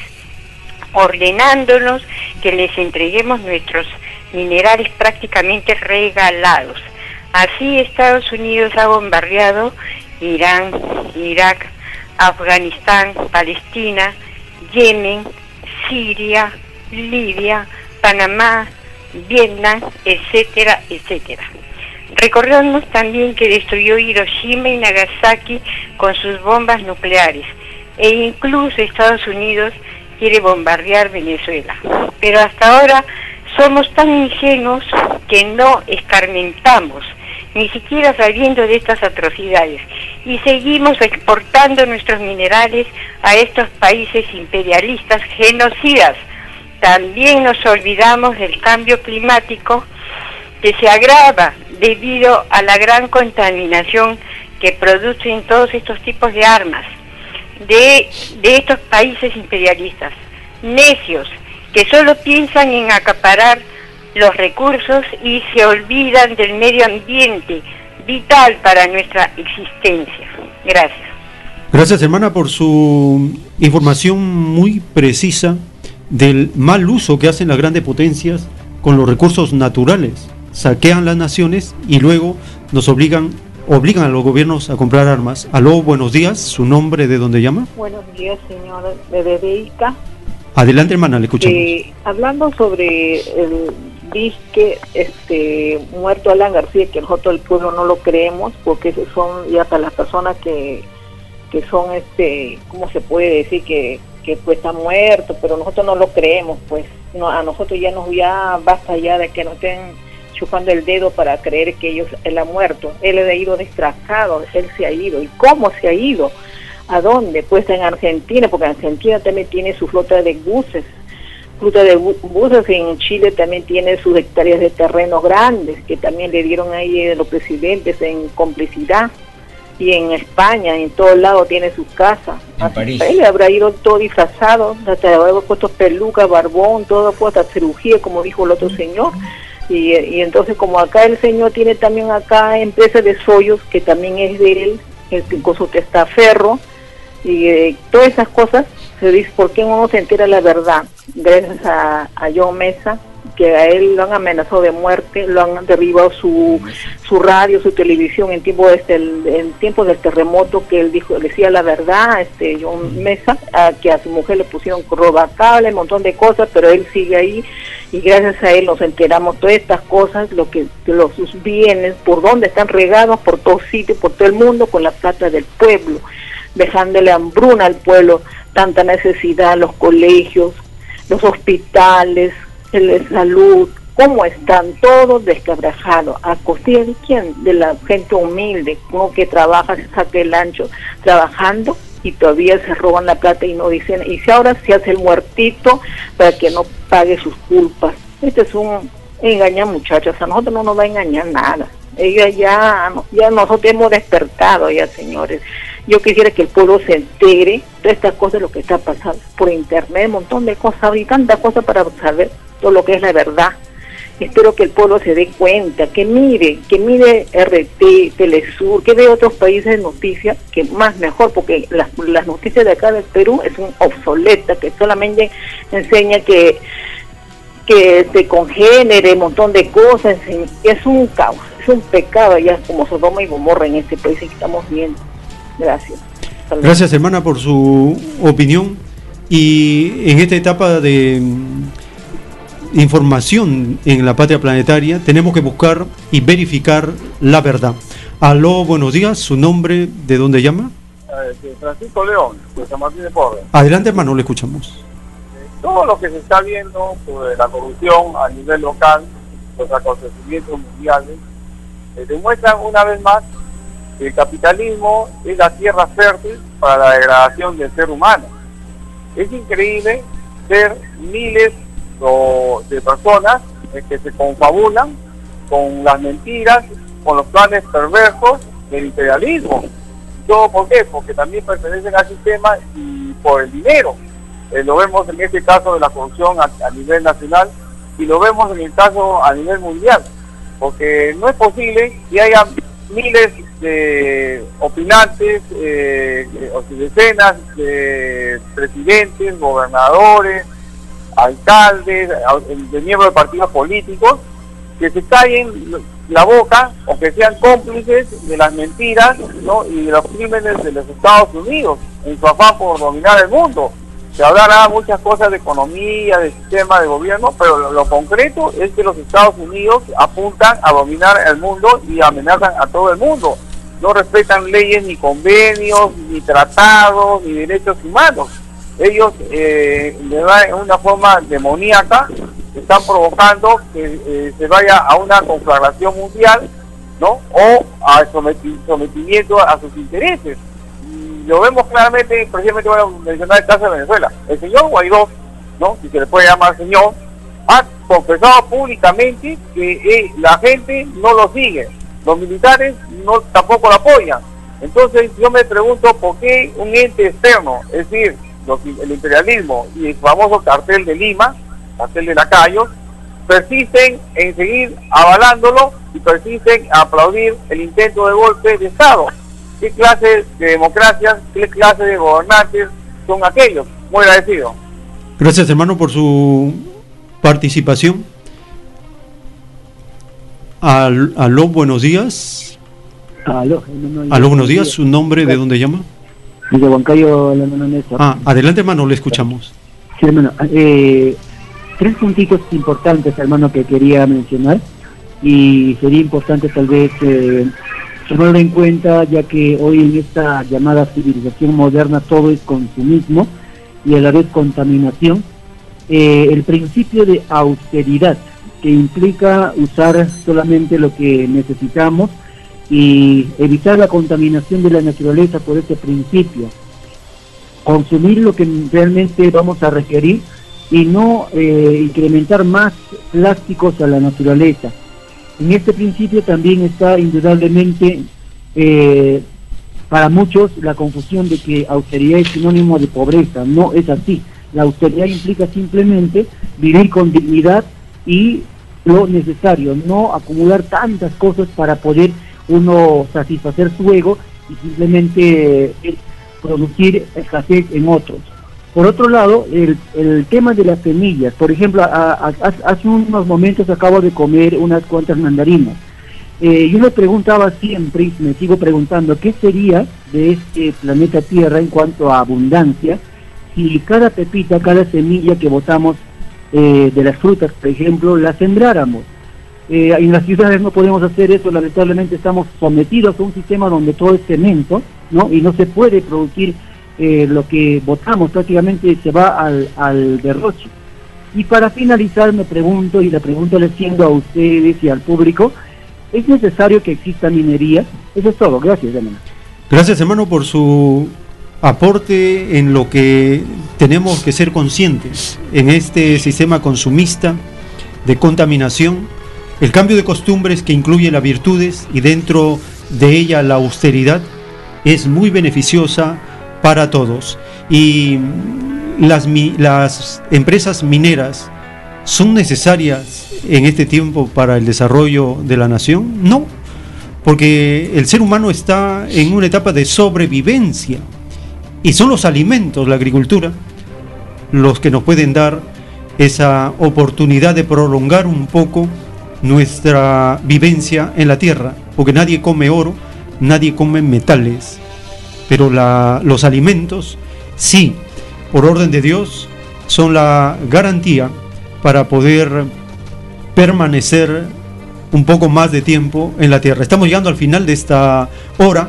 ordenándonos que les entreguemos nuestros minerales prácticamente regalados. Así Estados Unidos ha bombardeado Irán, Irak, Afganistán, Palestina, Yemen, Siria, Libia, Panamá, Vietnam, etcétera, etcétera. Recordemos también que destruyó Hiroshima y Nagasaki con sus bombas nucleares, e incluso Estados Unidos quiere bombardear Venezuela. Pero hasta ahora somos tan ingenuos que no escarmentamos, ni siquiera sabiendo de estas atrocidades, y seguimos exportando nuestros minerales a estos países imperialistas genocidas, también nos olvidamos del cambio climático que se agrava debido a la gran contaminación que producen todos estos tipos de armas de, de estos países imperialistas, necios, que solo piensan en acaparar los recursos y se olvidan del medio ambiente, vital para nuestra existencia. Gracias.
Gracias, hermana, por su información muy precisa del mal uso que hacen las grandes potencias con los recursos naturales. Saquean las naciones y luego nos obligan obligan a los gobiernos a comprar armas. Aló, buenos días, ¿su nombre, de dónde llama?
Buenos días, señor de Ica.
Adelante, hermana, le escuchamos.
Eh, hablando sobre el disque este, muerto Alan García, que nosotros el pueblo no lo creemos, porque son ya para las personas que, que son, este, ¿cómo se puede decir? Que, que pues está muerto, pero nosotros no lo creemos, pues no, a nosotros ya nos ya basta ya de que nos estén chupando el dedo para creer que ellos, él ha muerto. Él ha ido disfrazado, él se ha ido. ¿Y cómo se ha ido? ¿A dónde? Pues en Argentina, porque Argentina también tiene su flota de buses, flota de bu buses, en Chile también tiene sus hectáreas de terrenos grandes, que también le dieron ahí a los presidentes en complicidad, y en España, en todos lados tiene sus casas.
En París.
Él habrá ido todo disfrazado, hasta habrá puesto peluca, barbón, todo, pues, hasta cirugía, como dijo el otro señor. Y, y entonces, como acá el señor tiene también acá empresa de sollos, que también es de él, el picoso testaferro, y eh, todas esas cosas, se dice, ¿por qué uno no se entera la verdad? Gracias a, a John Mesa, que a él lo han amenazado de muerte, lo han derribado su, su radio, su televisión en tiempo de este, en tiempo del terremoto, que él dijo, decía la verdad, este John Mesa, a, que a su mujer le pusieron robacable, un montón de cosas, pero él sigue ahí, y gracias a él nos enteramos todas estas cosas, lo que los sus bienes, por dónde están regados, por todos sitios, por todo el mundo, con la plata del pueblo, dejándole hambruna al pueblo, tanta necesidad, los colegios, los hospitales, el de salud, cómo están todos descabrajados, a costilla de quién, de la gente humilde, uno que trabaja, se saca el ancho, trabajando, y todavía se roban la plata y no dicen, y si ahora se hace el muertito para que no pague sus culpas. Este es un engañar, muchachos, a nosotros no nos va a engañar nada. Ella ya, ya nosotros hemos despertado ya, señores. Yo quisiera que el pueblo se entere de estas cosas, lo que está pasando por internet, un montón de cosas, y tantas cosas para saber todo lo que es la verdad. Espero que el pueblo se dé cuenta, que mire, que mire R T, Telesur, que ve otros países de noticias, que más mejor, porque las, las noticias de acá del Perú es un obsoleta, que solamente enseña que que se congénere un montón de cosas, es un caos, es un pecado ya como Sodoma y Gomorra en este país que estamos viendo. Gracias. Saludos.
Gracias, hermana, por su opinión. Y en esta etapa de información en la Patria Planetaria tenemos que buscar y verificar la verdad. Aló, buenos días, ¿su nombre, de dónde llama?
Eh, Francisco León, de San Martín de Porres.
Adelante, hermano, le escuchamos.
Todo lo que se está viendo sobre la corrupción a nivel local, los acontecimientos mundiales, eh, demuestran una vez más que el capitalismo es la tierra fértil para la degradación del ser humano. Es increíble ver miles o, de personas eh, que se confabulan con las mentiras, con los planes perversos del imperialismo. ¿Todo por qué? Porque también pertenecen al sistema y por el dinero. Eh, lo vemos en este caso de la corrupción a, a nivel nacional y lo vemos en el caso a nivel mundial, porque no es posible que haya miles de opinantes, eh, o decenas de presidentes, gobernadores, alcaldes, de miembros de partidos políticos que se callen la boca o que sean cómplices de las mentiras, ¿no?, y de los crímenes de los Estados Unidos en su afán por dominar el mundo. Se hablará muchas cosas de economía, de sistema de gobierno, pero lo, lo concreto es que los Estados Unidos apuntan a dominar el mundo y amenazan a todo el mundo. No respetan leyes, ni convenios, ni tratados, ni derechos humanos. Ellos, eh, de una forma demoníaca, están provocando que eh, se vaya a una conflagración mundial, ¿no?, o a someti sometimiento a sus intereses. Lo vemos claramente, precisamente voy a mencionar el caso de Venezuela. El señor Guaidó ¿no? Si se le puede llamar señor, ha confesado públicamente que eh, la gente no lo sigue, los militares no tampoco lo apoyan. Entonces yo me pregunto por qué un ente externo, es decir, los, el imperialismo y el famoso cartel de Lima, cartel de Lacayo, persisten en seguir avalándolo y persisten en aplaudir el intento de golpe de Estado. ¿Qué clase de democracias, qué clase de gobernantes son aquellos? Muy agradecido.
Gracias, hermano, por su participación. Al, aló, buenos días.
Aló, hermano,
aló, buenos días. ¿Su nombre, de dónde llama?
De Huancayo, la hermano Néstor.
Ah, adelante, hermano, le escuchamos.
Sí, hermano. Eh, tres puntitos importantes, hermano, que quería mencionar, y sería importante tal vez eh, tomarlo en cuenta, ya que hoy en esta llamada civilización moderna todo es consumismo y a la vez contaminación. Eh, el principio de austeridad, que implica usar solamente lo que necesitamos y evitar la contaminación de la naturaleza por este principio, consumir lo que realmente vamos a requerir y no eh, incrementar más plásticos a la naturaleza. En este principio también está indudablemente eh, para muchos la confusión de que austeridad es sinónimo de pobreza. No es así. La austeridad implica simplemente vivir con dignidad y lo necesario, no acumular tantas cosas para poder uno satisfacer su ego y simplemente eh, producir escasez en otros. Por otro lado, el, el tema de las semillas, por ejemplo, a, a, a, hace unos momentos acabo de comer unas cuantas mandarinas. Eh, yo me preguntaba siempre, y me sigo preguntando, ¿qué sería de este planeta Tierra en cuanto a abundancia si cada pepita, cada semilla que botamos eh, de las frutas, por ejemplo, la sembráramos? Eh, en las ciudades no podemos hacer eso, lamentablemente estamos sometidos a un sistema donde todo es cemento, ¿no? Y no se puede producir eh, lo que botamos, prácticamente se va al, al derroche. Y para finalizar me pregunto, y la pregunta le siendo a ustedes y al público, ¿es necesario que exista minería? Eso es todo, gracias, hermano.
Gracias, hermano, por su aporte en lo que tenemos que ser conscientes en este sistema consumista de contaminación. El cambio de costumbres que incluye las virtudes y dentro de ella la austeridad es muy beneficiosa para todos. Y las, las empresas mineras son necesarias en este tiempo para el desarrollo de la nación. No, porque el ser humano está en una etapa de sobrevivencia y son los alimentos, la agricultura, los que nos pueden dar esa oportunidad de prolongar un poco nuestra vivencia en la tierra, porque nadie come oro, nadie come metales, pero la, los alimentos sí, por orden de Dios, son la garantía para poder permanecer un poco más de tiempo en la tierra. Estamos llegando al final de esta hora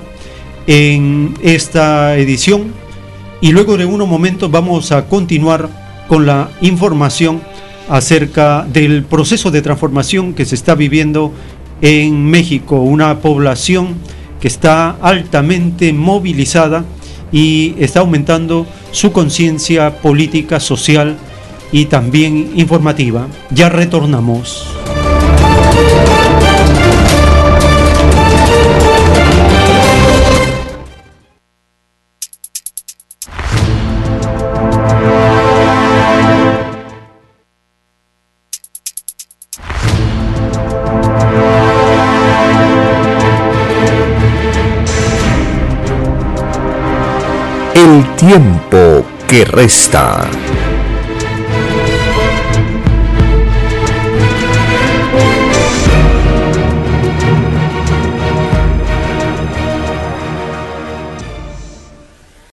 en esta edición y luego de unos momentos vamos a continuar con la información acerca del proceso de transformación que se está viviendo en México, una población que está altamente movilizada y está aumentando su conciencia política, social y también informativa. Ya retornamos.
El tiempo que resta.